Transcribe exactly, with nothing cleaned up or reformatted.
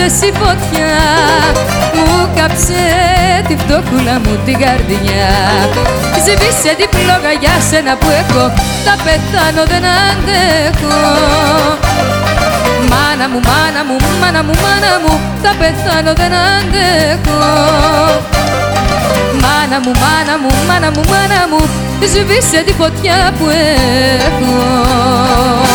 ρίξες η φωτιά, μου κάψε τη φτώχουλα μου την καρδιά. Σβήσε την φλόγα για σένα που έχω, θα πεθάνω δεν αντέχω. Μάνα μου, μάνα μου, μάνα μου, μάνα μου, θα πεθάνω δεν αντέχω. Μάνα μου, μάνα μου, μάνα μου, μάνα μου, σβήσε τη φωτιά που έχω.